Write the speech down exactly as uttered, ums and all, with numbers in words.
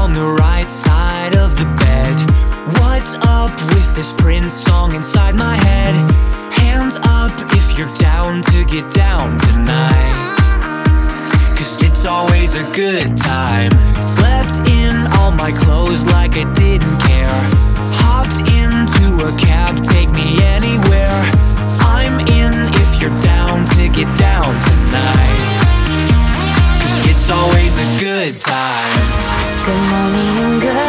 on the right side of the bed. What's up with this Prince song inside my head? Hands up if you're down to get down tonight, 'cause it's always a good time. Slept in all my clothes like I didn't care. Hopped into a cab, take me anywhere. I'm in if you're down to get down tonight, 'cause it's always a good time. Good morning and good